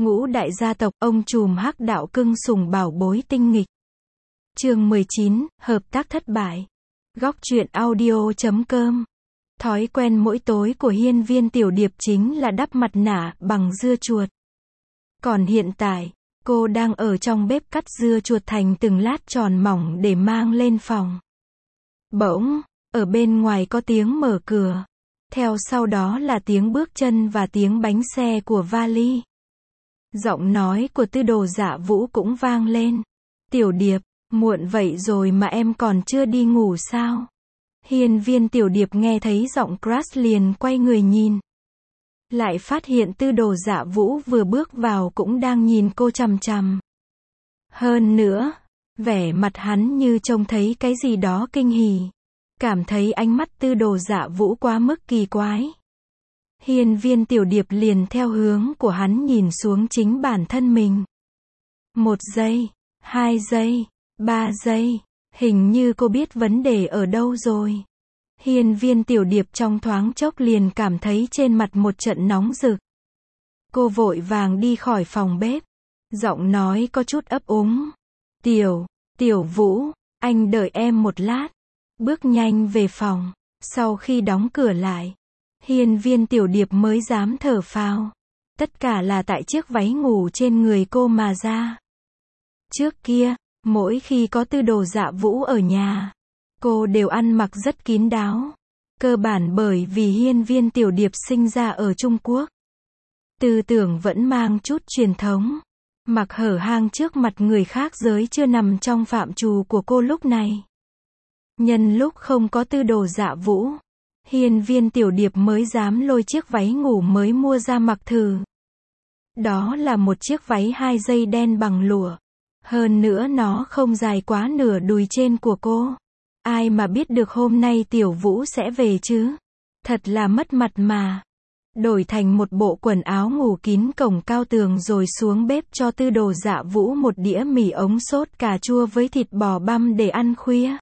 Ngũ đại gia tộc, ông trùm hắc đạo cưng sủng bảo bối tinh nghịch. Chương 19, hợp tác thất bại. Góc truyện audio.com. Thói quen mỗi tối của hiên viên tiểu điệp chính là đắp mặt nạ bằng dưa chuột. Còn hiện tại, cô đang ở trong bếp cắt dưa chuột thành từng lát tròn mỏng để mang lên phòng. Bỗng, ở bên ngoài có tiếng mở cửa. Theo sau đó là tiếng bước chân và tiếng bánh xe của vali. Giọng nói của Tư Đồ Dạ Vũ cũng vang lên. Tiểu điệp, muộn vậy rồi mà em còn chưa đi ngủ sao? Hiên viên tiểu điệp nghe thấy giọng Crush liền quay người nhìn. Lại phát hiện Tư Đồ Dạ Vũ vừa bước vào cũng đang nhìn cô chằm chằm. Hơn nữa, vẻ mặt hắn như trông thấy cái gì đó kinh hỉ. Cảm thấy ánh mắt Tư Đồ Dạ Vũ quá mức kỳ quái. Hiên viên tiểu điệp liền theo hướng của hắn nhìn xuống chính bản thân mình. 1 giây, 2 giây, 3 giây, hình như cô biết vấn đề ở đâu rồi. Hiên viên tiểu điệp trong thoáng chốc liền cảm thấy trên mặt một trận nóng rực. Cô vội vàng đi khỏi phòng bếp. Giọng nói có chút ấp úng. Tiểu Vũ, anh đợi em một lát. Bước nhanh về phòng. Sau khi đóng cửa lại, hiên viên tiểu điệp mới dám thở phào. Tất cả là tại chiếc váy ngủ trên người cô mà ra. Trước kia, mỗi khi có Tư Đồ Dạ Vũ ở nhà, cô đều ăn mặc rất kín đáo. Cơ bản bởi vì hiên viên tiểu điệp sinh ra ở Trung Quốc. Tư tưởng vẫn mang chút truyền thống. Mặc hở hang trước mặt người khác giới chưa nằm trong phạm trù của cô lúc này. Nhân lúc không có Tư Đồ Dạ Vũ, hiên viên tiểu điệp mới dám lôi chiếc váy ngủ mới mua ra mặc thử. Đó là một chiếc váy 2 dây đen bằng lụa. Hơn nữa nó không dài quá nửa đùi trên của cô. Ai mà biết được hôm nay Tiểu Vũ sẽ về chứ? Thật là mất mặt mà. Đổi thành một bộ quần áo ngủ kín cổng cao tường rồi xuống bếp cho Tư Đồ Dạ Vũ một đĩa mì ống sốt cà chua với thịt bò băm để ăn khuya.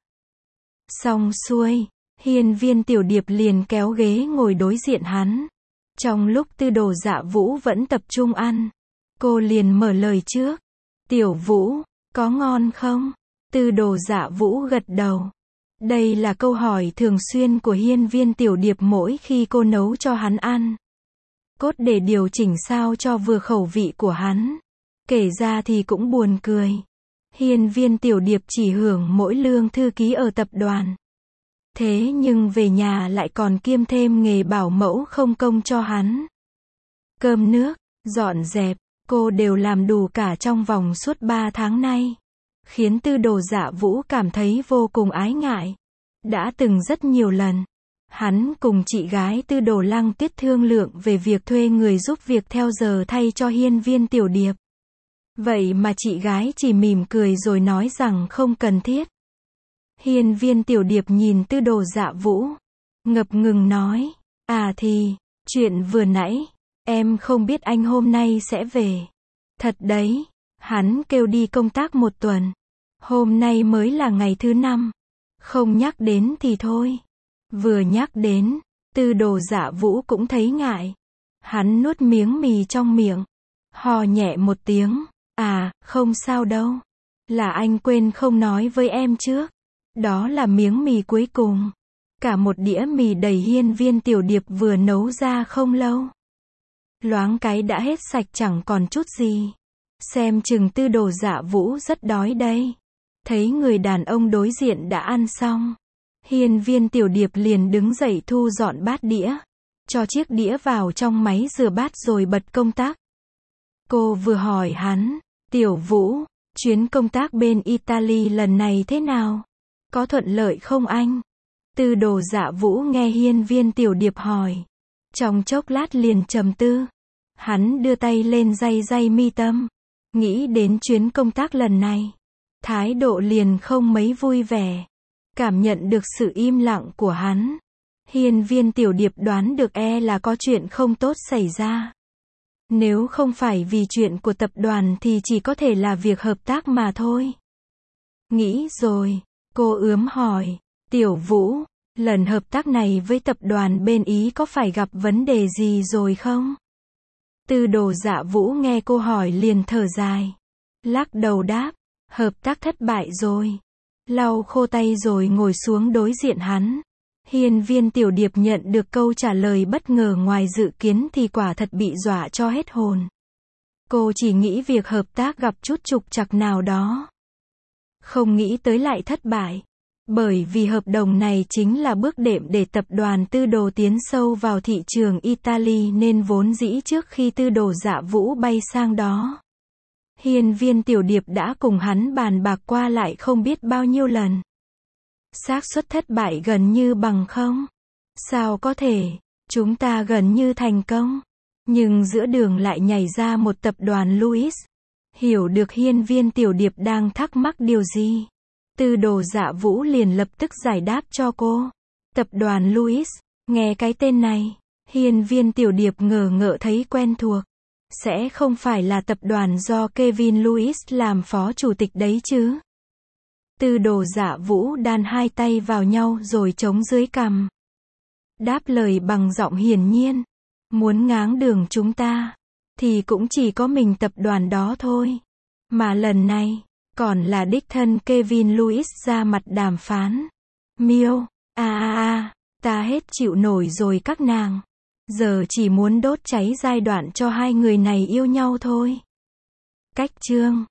Xong xuôi, hiên viên tiểu điệp liền kéo ghế ngồi đối diện hắn. Trong lúc Tư Đồ Dạ Vũ vẫn tập trung ăn, cô liền mở lời trước. Tiểu Vũ, có ngon không? Tư Đồ Dạ Vũ gật đầu. Đây là câu hỏi thường xuyên của hiên viên tiểu điệp mỗi khi cô nấu cho hắn ăn. Cốt để điều chỉnh sao cho vừa khẩu vị của hắn. Kể ra thì cũng buồn cười. Hiên viên tiểu điệp chỉ hưởng mỗi lương thư ký ở tập đoàn. Thế nhưng về nhà lại còn kiêm thêm nghề bảo mẫu không công cho hắn. Cơm nước, dọn dẹp, cô đều làm đủ cả trong vòng suốt 3 tháng nay. Khiến Tư Đồ Dạ Vũ cảm thấy vô cùng ái ngại. Đã từng rất nhiều lần, hắn cùng chị gái Tư Đồ Lăng Tuyết thương lượng về việc thuê người giúp việc theo giờ thay cho hiên viên tiểu điệp. Vậy mà chị gái chỉ mỉm cười rồi nói rằng không cần thiết. Hiên viên tiểu điệp nhìn Tư Đồ Dạ Vũ, ngập ngừng nói, chuyện vừa nãy, em không biết anh hôm nay sẽ về. Thật đấy, hắn kêu đi công tác 1 tuần. Hôm nay mới là ngày thứ 5. Không nhắc đến thì thôi. Vừa nhắc đến, Tư Đồ Dạ Vũ cũng thấy ngại. Hắn nuốt miếng mì trong miệng. Hò nhẹ một tiếng. Không sao đâu. Là anh quên không nói với em trước. Đó là miếng mì cuối cùng. Cả một đĩa mì đầy hiên viên tiểu điệp vừa nấu ra không lâu. Loáng cái đã hết sạch chẳng còn chút gì. Xem chừng Tư Đồ Dạ Vũ rất đói đây. Thấy người đàn ông đối diện đã ăn xong. Hiên viên tiểu điệp liền đứng dậy thu dọn bát đĩa. Cho chiếc đĩa vào trong máy rửa bát rồi bật công tắc. Cô vừa hỏi hắn, Tiểu Vũ, chuyến công tác bên Italy lần này thế nào? Có thuận lợi không anh? Tư Đồ Dạ Vũ nghe hiên viên tiểu điệp hỏi. Trong chốc lát liền trầm tư. Hắn đưa tay lên day mi tâm. Nghĩ đến chuyến công tác lần này. Thái độ liền không mấy vui vẻ. Cảm nhận được sự im lặng của hắn. Hiên viên tiểu điệp đoán được là có chuyện không tốt xảy ra. Nếu không phải vì chuyện của tập đoàn thì chỉ có thể là việc hợp tác mà thôi. Nghĩ rồi, cô ướm hỏi, Tiểu Vũ, lần hợp tác này với tập đoàn bên Ý có phải gặp vấn đề gì rồi không? Tư Đồ Dạ Vũ nghe cô hỏi liền thở dài. Lắc đầu đáp, hợp tác thất bại rồi. Lau khô tay rồi ngồi xuống đối diện hắn. Hiên Viên Tiểu Điệp nhận được câu trả lời bất ngờ ngoài dự kiến thì quả thật bị dọa cho hết hồn. Cô chỉ nghĩ việc hợp tác gặp chút trục trặc nào đó. Không nghĩ tới lại thất bại. Bởi vì hợp đồng này chính là bước đệm để tập đoàn Tư Đồ tiến sâu vào thị trường Italy nên vốn dĩ trước khi Tư Đồ Dạ Vũ bay sang đó. Hiên Viên Tiểu Điệp đã cùng hắn bàn bạc qua lại không biết bao nhiêu lần. Xác suất thất bại gần như bằng không. Sao có thể, chúng ta gần như thành công. Nhưng giữa đường lại nhảy ra một tập đoàn Louis. Hiểu được Hiên Viên Tiểu Điệp đang thắc mắc điều gì. Tư Đồ Dạ Vũ liền lập tức giải đáp cho cô. Tập đoàn Louis, nghe cái tên này. Hiên Viên Tiểu Điệp ngờ ngợ thấy quen thuộc. Sẽ không phải là tập đoàn do Kevin Louis làm phó chủ tịch đấy chứ? Tư Đồ Dạ Vũ đan hai tay vào nhau rồi chống dưới cằm. Đáp lời bằng giọng hiển nhiên. Muốn ngáng đường chúng ta, thì cũng chỉ có mình tập đoàn đó thôi. Mà lần này, còn là đích thân Kevin Louis ra mặt đàm phán. Miêu, ta hết chịu nổi rồi các nàng. Giờ chỉ muốn đốt cháy giai đoạn cho hai người này yêu nhau thôi. Cách chương